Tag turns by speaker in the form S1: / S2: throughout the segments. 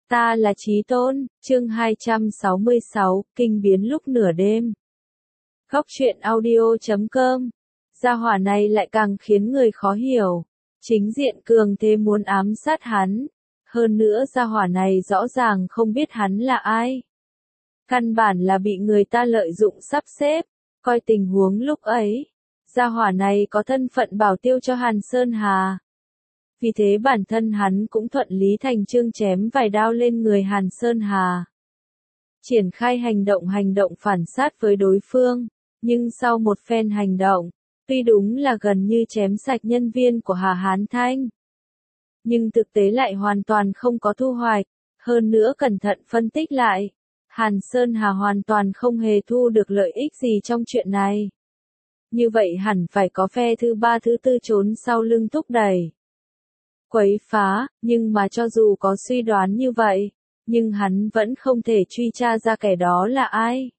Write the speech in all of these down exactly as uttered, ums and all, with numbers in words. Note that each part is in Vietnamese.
S1: Ta là Chí Tôn, chương hai trăm sáu mươi sáu, kinh biến lúc nửa đêm. Góc truyện audio chấm com. Gia hỏa này lại càng khiến người khó hiểu. Chính diện cường thế muốn ám sát hắn. Hơn nữa gia hỏa này rõ ràng không biết hắn là ai. Căn bản là bị người ta lợi dụng sắp xếp. Coi tình huống lúc ấy. Gia hỏa này có thân phận bảo tiêu cho Hàn Sơn Hà. Vì thế bản thân hắn cũng thuận lý thành chương chém vài đao lên người Hàn Sơn Hà. Triển khai hành động hành động phản sát với đối phương, nhưng sau một phen hành động, tuy đúng là gần như chém sạch nhân viên của Hà Hán Thanh. Nhưng thực tế lại hoàn toàn không có thu hoạch, hơn nữa cẩn thận phân tích lại, Hàn Sơn Hà hoàn toàn không hề thu được lợi ích gì trong chuyện này. Như vậy hẳn phải có phe thứ ba thứ tư trốn sau lưng thúc đẩy. Quấy phá, nhưng mà cho dù có suy đoán như vậy, nhưng hắn vẫn không thể truy tra ra kẻ đó là ai.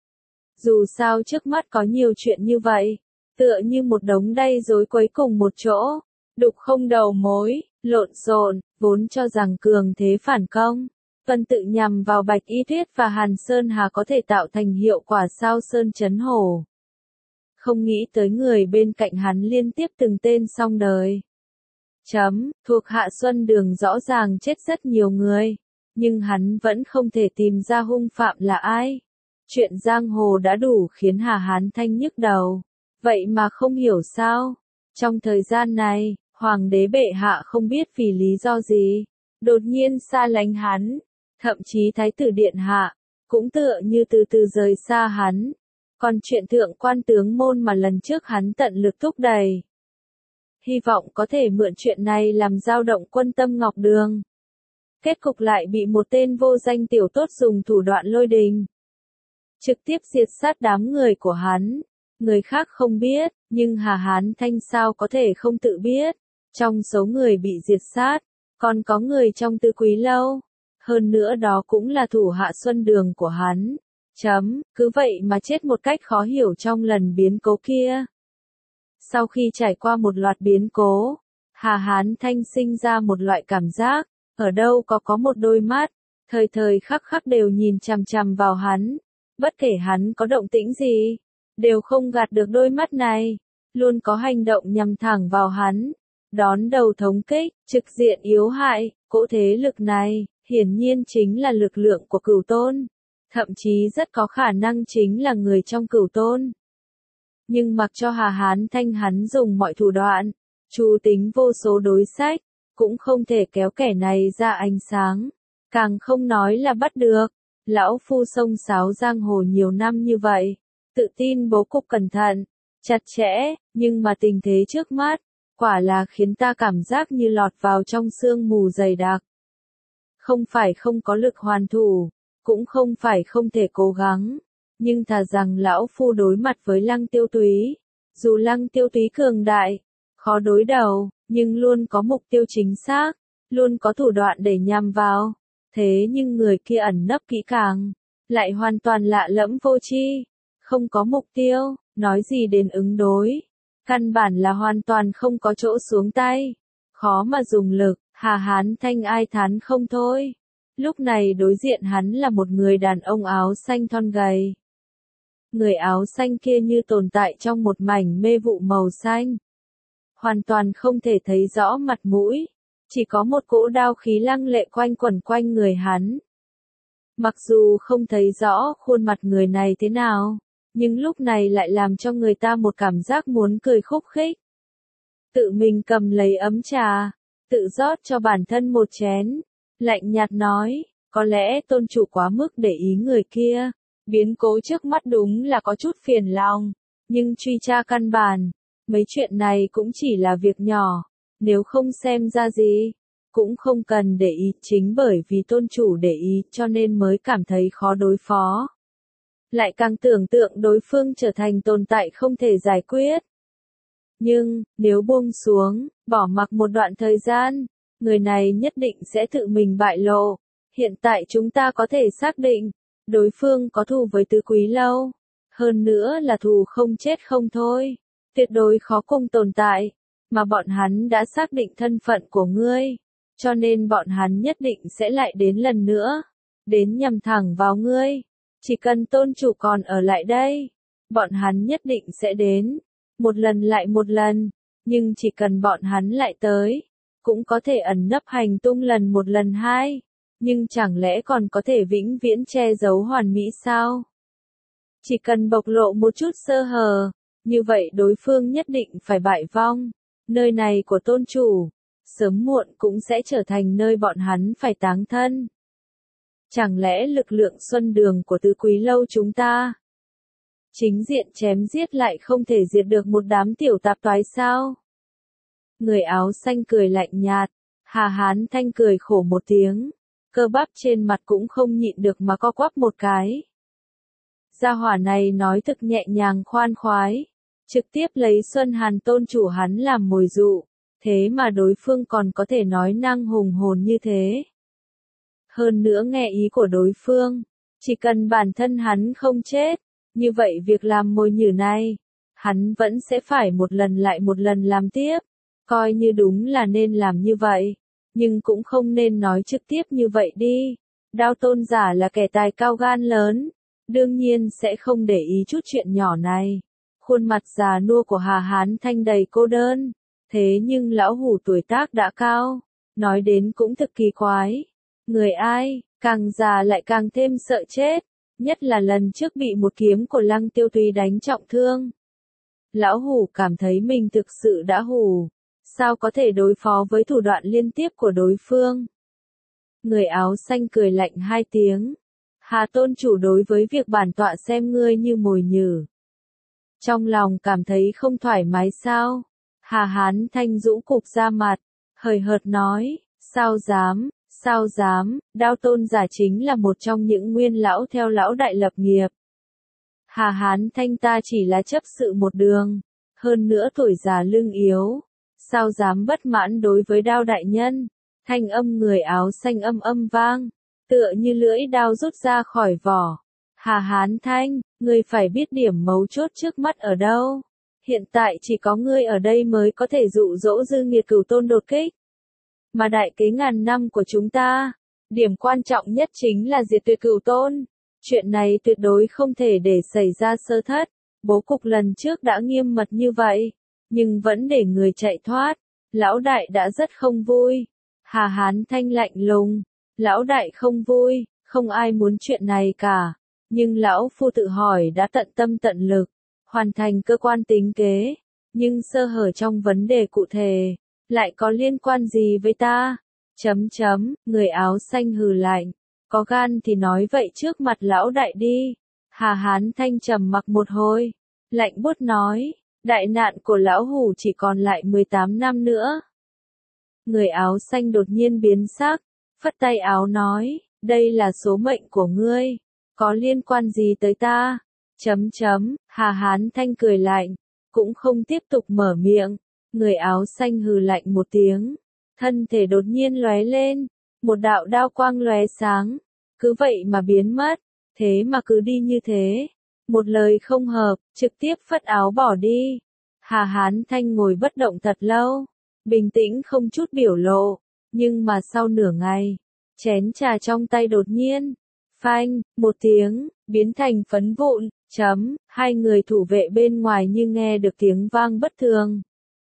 S1: Dù sao trước mắt có nhiều chuyện như vậy, tựa như một đống đay rối quấy cùng một chỗ, đục không đầu mối, lộn xộn, vốn cho rằng cường thế phản công, tuần tự nhằm vào Bạch Y Tuyết và Hàn Sơn Hà có thể tạo thành hiệu quả sao sơn chấn hổ. Không nghĩ tới người bên cạnh hắn liên tiếp từng tên xong đời. Chấm, thuộc Hạ Xuân Đường rõ ràng chết rất nhiều người, nhưng hắn vẫn không thể tìm ra hung phạm là ai. Chuyện giang hồ đã đủ khiến Hà Hán Thanh nhức đầu, vậy mà không hiểu sao. Trong thời gian này, Hoàng đế bệ hạ không biết vì lý do gì, đột nhiên xa lánh hắn, thậm chí Thái tử Điện Hạ, cũng tựa như từ từ rời xa hắn. Còn chuyện thượng quan tướng môn mà lần trước hắn tận lực thúc đẩy. Hy vọng có thể mượn chuyện này làm dao động quân tâm Ngọc Đường. Kết cục lại bị một tên vô danh tiểu tốt dùng thủ đoạn lôi đình. Trực tiếp diệt sát đám người của hắn. Người khác không biết, nhưng Hà Hán Thanh sao có thể không tự biết. Trong số người bị diệt sát, còn có người trong Tư Quý Lâu. Hơn nữa đó cũng là thủ hạ Xuân Đường của hắn. Chấm, cứ vậy mà chết một cách khó hiểu trong lần biến cố kia. Sau khi trải qua một loạt biến cố, Hà Hán Thanh sinh ra một loại cảm giác, ở đâu có có một đôi mắt, thời thời khắc khắc đều nhìn chằm chằm vào hắn, bất kể hắn có động tĩnh gì, đều không gạt được đôi mắt này, luôn có hành động nhằm thẳng vào hắn, đón đầu thống kích, trực diện yếu hại, cỗ thế lực này, hiển nhiên chính là lực lượng của Cửu Tôn, thậm chí rất có khả năng chính là người trong Cửu Tôn. Nhưng mặc cho Hà Hán Thanh hắn dùng mọi thủ đoạn, chu tính vô số đối sách, cũng không thể kéo kẻ này ra ánh sáng, càng không nói là bắt được. Lão phu xông xáo giang hồ nhiều năm như vậy, tự tin bố cục cẩn thận, chặt chẽ, nhưng mà tình thế trước mắt, quả là khiến ta cảm giác như lọt vào trong sương mù dày đặc. Không phải không có lực hoàn thủ, cũng không phải không thể cố gắng. Nhưng thà rằng lão phu đối mặt với Lăng Tiêu Túy, dù Lăng Tiêu Túy cường đại, khó đối đầu, nhưng luôn có mục tiêu chính xác, luôn có thủ đoạn để nhằm vào. Thế nhưng người kia ẩn nấp kỹ càng, lại hoàn toàn lạ lẫm vô tri, không có mục tiêu, nói gì đến ứng đối, căn bản là hoàn toàn không có chỗ xuống tay, khó mà dùng lực. Hà Hán Thanh ai thán không thôi. Lúc này đối diện hắn là một người đàn ông áo xanh thon gầy. Người áo xanh kia như tồn tại trong một mảnh mê vụ màu xanh. Hoàn toàn không thể thấy rõ mặt mũi, chỉ có một cỗ đao khí lăng lệ quanh quẩn quanh người hắn. Mặc dù không thấy rõ khuôn mặt người này thế nào, nhưng lúc này lại làm cho người ta một cảm giác muốn cười khúc khích. Tự mình cầm lấy ấm trà, tự rót cho bản thân một chén, lạnh nhạt nói, có lẽ tôn chủ quá mức để ý người kia. Biến cố trước mắt đúng là có chút phiền lòng, nhưng truy tra căn bản, mấy chuyện này cũng chỉ là việc nhỏ, nếu không xem ra gì, cũng không cần để ý, chính bởi vì tôn chủ để ý cho nên mới cảm thấy khó đối phó. Lại càng tưởng tượng đối phương trở thành tồn tại không thể giải quyết. Nhưng, nếu buông xuống, bỏ mặc một đoạn thời gian, người này nhất định sẽ tự mình bại lộ. Hiện tại chúng ta có thể xác định, đối phương có thù với Tứ Quý Lâu, hơn nữa là thù không chết không thôi, tuyệt đối khó cùng tồn tại, mà bọn hắn đã xác định thân phận của ngươi, cho nên bọn hắn nhất định sẽ lại đến lần nữa, đến nhằm thẳng vào ngươi. Chỉ cần tôn chủ còn ở lại đây, bọn hắn nhất định sẽ đến, một lần lại một lần, nhưng chỉ cần bọn hắn lại tới, cũng có thể ẩn nấp hành tung lần một lần hai, nhưng chẳng lẽ còn có thể vĩnh viễn che giấu hoàn mỹ sao? Chỉ cần bộc lộ một chút sơ hở, như vậy đối phương nhất định phải bại vong. Nơi này của tôn chủ, sớm muộn cũng sẽ trở thành nơi bọn hắn phải táng thân. Chẳng lẽ lực lượng xuân đường của tứ quý lâu chúng ta, chính diện chém giết lại không thể diệt được một đám tiểu tạp toái sao? Người áo xanh cười lạnh nhạt, Hà Hán Thanh cười khổ một tiếng, cơ bắp trên mặt cũng không nhịn được mà co quắp một cái. Gia hỏa này nói thực nhẹ nhàng khoan khoái, trực tiếp lấy Xuân Hàn tôn chủ hắn làm mồi dụ, thế mà đối phương còn có thể nói năng hùng hồn như thế. Hơn nữa nghe ý của đối phương, chỉ cần bản thân hắn không chết, như vậy việc làm mồi nhử này, hắn vẫn sẽ phải một lần lại một lần làm tiếp, coi như đúng là nên làm như vậy, nhưng cũng không nên nói trực tiếp như vậy đi. Đao tôn giả là kẻ tài cao gan lớn, đương nhiên sẽ không để ý chút chuyện nhỏ này. Khuôn mặt già nua của Hà Hán Thanh đầy cô đơn, thế nhưng lão hủ tuổi tác đã cao, nói đến cũng thực kỳ quái. Người ai, càng già lại càng thêm sợ chết, nhất là lần trước bị một kiếm của Lăng Tiêu Túy đánh trọng thương. Lão hủ cảm thấy mình thực sự đã hù, sao có thể đối phó với thủ đoạn liên tiếp của đối phương. Người áo xanh cười lạnh hai tiếng. Hà tôn chủ đối với việc bản tọa xem ngươi như mồi nhử, trong lòng cảm thấy không thoải mái sao? Hà Hán Thanh rũ cục ra mặt, hời hợt nói, sao dám, sao dám, Đao tôn giả chính là một trong những nguyên lão theo lão đại lập nghiệp. Hà Hán Thanh ta chỉ là chấp sự một đường, hơn nữa tuổi già lưng yếu, sao dám bất mãn đối với Đao đại nhân? Thanh âm người áo xanh âm âm vang, tựa như lưỡi đao rút ra khỏi vỏ. Hà Hán Thanh, ngươi phải biết điểm mấu chốt trước mắt ở đâu. Hiện tại chỉ có ngươi ở đây mới có thể dụ dỗ dư nghiệt cửu tôn đột kích. Mà đại kế ngàn năm của chúng ta, điểm quan trọng nhất chính là diệt tuyệt cửu tôn. Chuyện này tuyệt đối không thể để xảy ra sơ thất. Bố cục lần trước đã nghiêm mật như vậy, nhưng vẫn để người chạy thoát. Lão đại đã rất không vui. Hà Hán Thanh lạnh lùng. Lão đại không vui, không ai muốn chuyện này cả. Nhưng lão phu tự hỏi đã tận tâm tận lực, hoàn thành cơ quan tính kế, nhưng sơ hở trong vấn đề cụ thể, lại có liên quan gì với ta? Chấm chấm, người áo xanh hừ lạnh, có gan thì nói vậy trước mặt lão đại đi. Hà Hán Thanh trầm mặc một hồi, lạnh buốt nói, đại nạn của lão hủ chỉ còn lại mười tám năm nữa. Người áo xanh đột nhiên biến sắc, phất tay áo nói, đây là số mệnh của ngươi. Có liên quan gì tới ta? Chấm chấm, Hà Hán Thanh cười lạnh, cũng không tiếp tục mở miệng. Người áo xanh hừ lạnh một tiếng, thân thể đột nhiên lóe lên, một đạo đao quang lóe sáng, cứ vậy mà biến mất, thế mà cứ đi như thế. Một lời không hợp, trực tiếp phất áo bỏ đi. Hà Hán Thanh ngồi bất động thật lâu, bình tĩnh không chút biểu lộ, nhưng mà sau nửa ngày, chén trà trong tay đột nhiên phanh, một tiếng, biến thành phấn vụn, chấm, hai người thủ vệ bên ngoài như nghe được tiếng vang bất thường.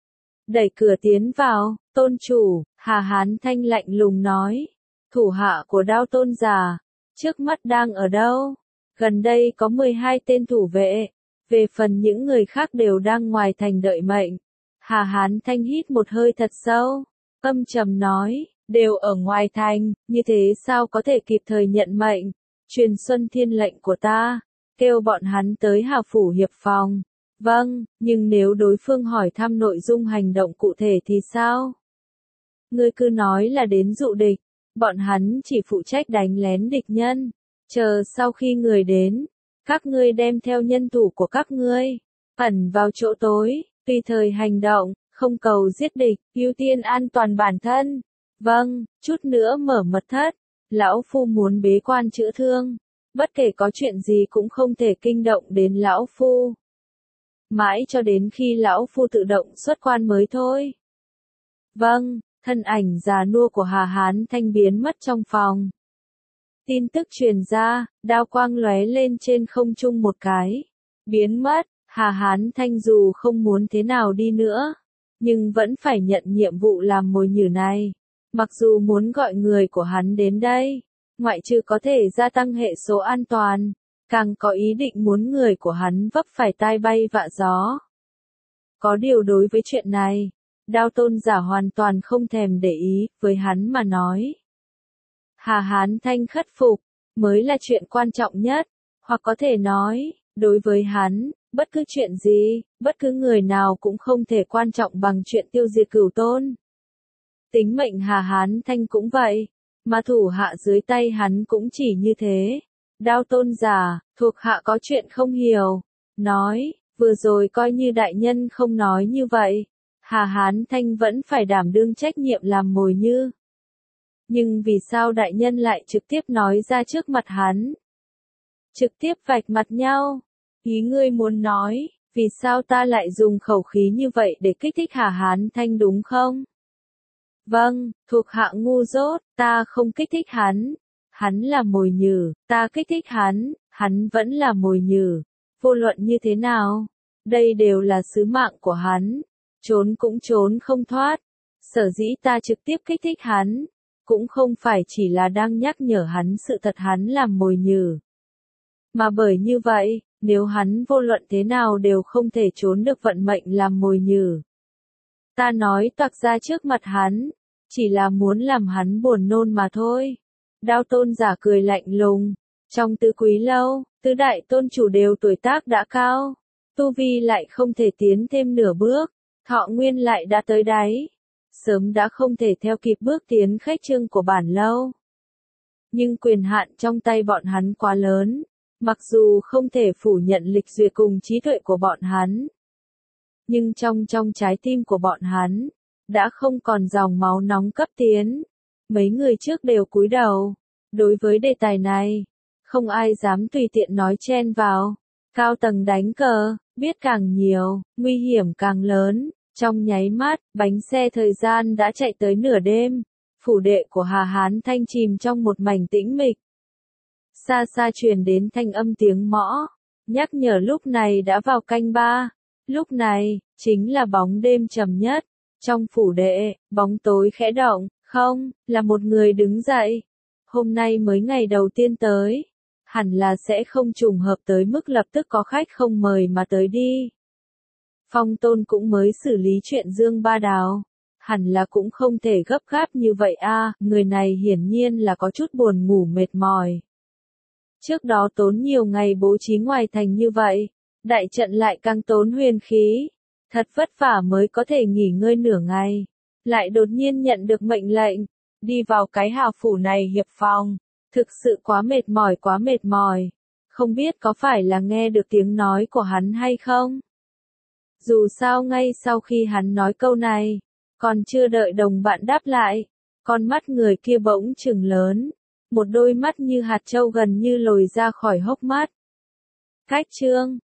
S1: Đẩy cửa tiến vào, tôn chủ, Hà Hán Thanh lạnh lùng nói, thủ hạ của Đao tôn giả, trước mắt đang ở đâu? Gần đây có mười hai tên thủ vệ, về phần những người khác đều đang ngoài thành đợi mệnh. Hà Hán Thanh hít một hơi thật sâu, âm trầm nói, đều ở ngoài thành, như thế sao có thể kịp thời nhận mệnh? Truyền Xuân Thiên lệnh của ta, kêu bọn hắn tới Hà phủ hiệp phòng. Vâng, nhưng nếu đối phương hỏi thăm nội dung hành động cụ thể thì sao? Ngươi cứ nói là đến dụ địch, bọn hắn chỉ phụ trách đánh lén địch nhân. Chờ sau khi người đến, các ngươi đem theo nhân thủ của các ngươi, ẩn vào chỗ tối, tùy thời hành động, không cầu giết địch, ưu tiên an toàn bản thân. Vâng, chút nữa mở mật thất, lão phu muốn bế quan chữa thương, bất kể có chuyện gì cũng không thể kinh động đến lão phu. Mãi cho đến khi lão phu tự động xuất quan mới thôi. Vâng, thân ảnh già nua của Hà Hán Thanh biến mất trong phòng. Tin tức truyền ra, đao quang lóe lên trên không trung một cái, biến mất. Hà Hán Thanh dù không muốn thế nào đi nữa, nhưng vẫn phải nhận nhiệm vụ làm mồi nhử này. Mặc dù muốn gọi người của hắn đến đây, ngoại trừ có thể gia tăng hệ số an toàn, càng có ý định muốn người của hắn vấp phải tai bay vạ gió. Có điều đối với chuyện này, Đao Tôn giả hoàn toàn không thèm để ý, với hắn mà nói. Hà Hán Thanh khất phục, mới là chuyện quan trọng nhất, hoặc có thể nói, đối với hắn, bất cứ chuyện gì, bất cứ người nào cũng không thể quan trọng bằng chuyện tiêu diệt Cửu Tôn. Tính mệnh Hà Hán Thanh cũng vậy, mà thủ hạ dưới tay hắn cũng chỉ như thế. Đao Tôn giả, thuộc hạ có chuyện không hiểu, nói, vừa rồi coi như đại nhân không nói như vậy. Hà Hán Thanh vẫn phải đảm đương trách nhiệm làm mồi nhử. Nhưng vì sao đại nhân lại trực tiếp nói ra trước mặt hắn? Trực tiếp vạch mặt nhau. Ý ngươi muốn nói, vì sao ta lại dùng khẩu khí như vậy để kích thích Hà Hán Thanh đúng không? Vâng, thuộc hạ ngu dốt, ta không kích thích hắn. Hắn là mồi nhử, ta kích thích hắn, hắn vẫn là mồi nhử. Vô luận như thế nào, đây đều là sứ mạng của hắn. Trốn cũng trốn không thoát. Sở dĩ ta trực tiếp kích thích hắn, cũng không phải chỉ là đang nhắc nhở hắn sự thật hắn làm mồi nhử. Mà bởi như vậy, nếu hắn vô luận thế nào đều không thể trốn được vận mệnh làm mồi nhử. Ta nói toạc ra trước mặt hắn, chỉ là muốn làm hắn buồn nôn mà thôi. Đao Tôn giả cười lạnh lùng, trong tứ quý lâu, tứ đại tôn chủ đều tuổi tác đã cao, tu vi lại không thể tiến thêm nửa bước, thọ nguyên lại đã tới đáy, sớm đã không thể theo kịp bước tiến khách trương của bản lâu. Nhưng quyền hạn trong tay bọn hắn quá lớn, mặc dù không thể phủ nhận lịch duyệt cùng trí tuệ của bọn hắn, nhưng trong trong trái tim của bọn hắn, đã không còn dòng máu nóng cấp tiến. Mấy người trước đều cúi đầu. Đối với đề tài này, không ai dám tùy tiện nói chen vào. Cao tầng đánh cờ, biết càng nhiều, nguy hiểm càng lớn. Trong nháy mắt, bánh xe thời gian đã chạy tới nửa đêm. Phủ đệ của Hà Hán Thanh chìm trong một mảnh tĩnh mịch. Xa xa truyền đến thanh âm tiếng mõ, nhắc nhở lúc này đã vào canh ba. Lúc này, chính là bóng đêm trầm nhất. Trong phủ đệ, bóng tối khẽ động, không, là một người đứng dậy. Hôm nay mới ngày đầu tiên tới, hẳn là sẽ không trùng hợp tới mức lập tức có khách không mời mà tới đi. Phong Tôn cũng mới xử lý chuyện Dương Ba Đào, hẳn là cũng không thể gấp gáp như vậy a, người này hiển nhiên là có chút buồn ngủ mệt mỏi. Trước đó tốn nhiều ngày bố trí ngoài thành như vậy, đại trận lại càng tốn huyền khí. Thật vất vả mới có thể nghỉ ngơi nửa ngày, lại đột nhiên nhận được mệnh lệnh, đi vào cái hào phủ này hiệp phòng, thực sự quá mệt mỏi quá mệt mỏi, không biết có phải là nghe được tiếng nói của hắn hay không? Dù sao ngay sau khi hắn nói câu này, còn chưa đợi đồng bạn đáp lại, con mắt người kia bỗng trừng lớn, một đôi mắt như hạt châu gần như lồi ra khỏi hốc mắt. Khách trương,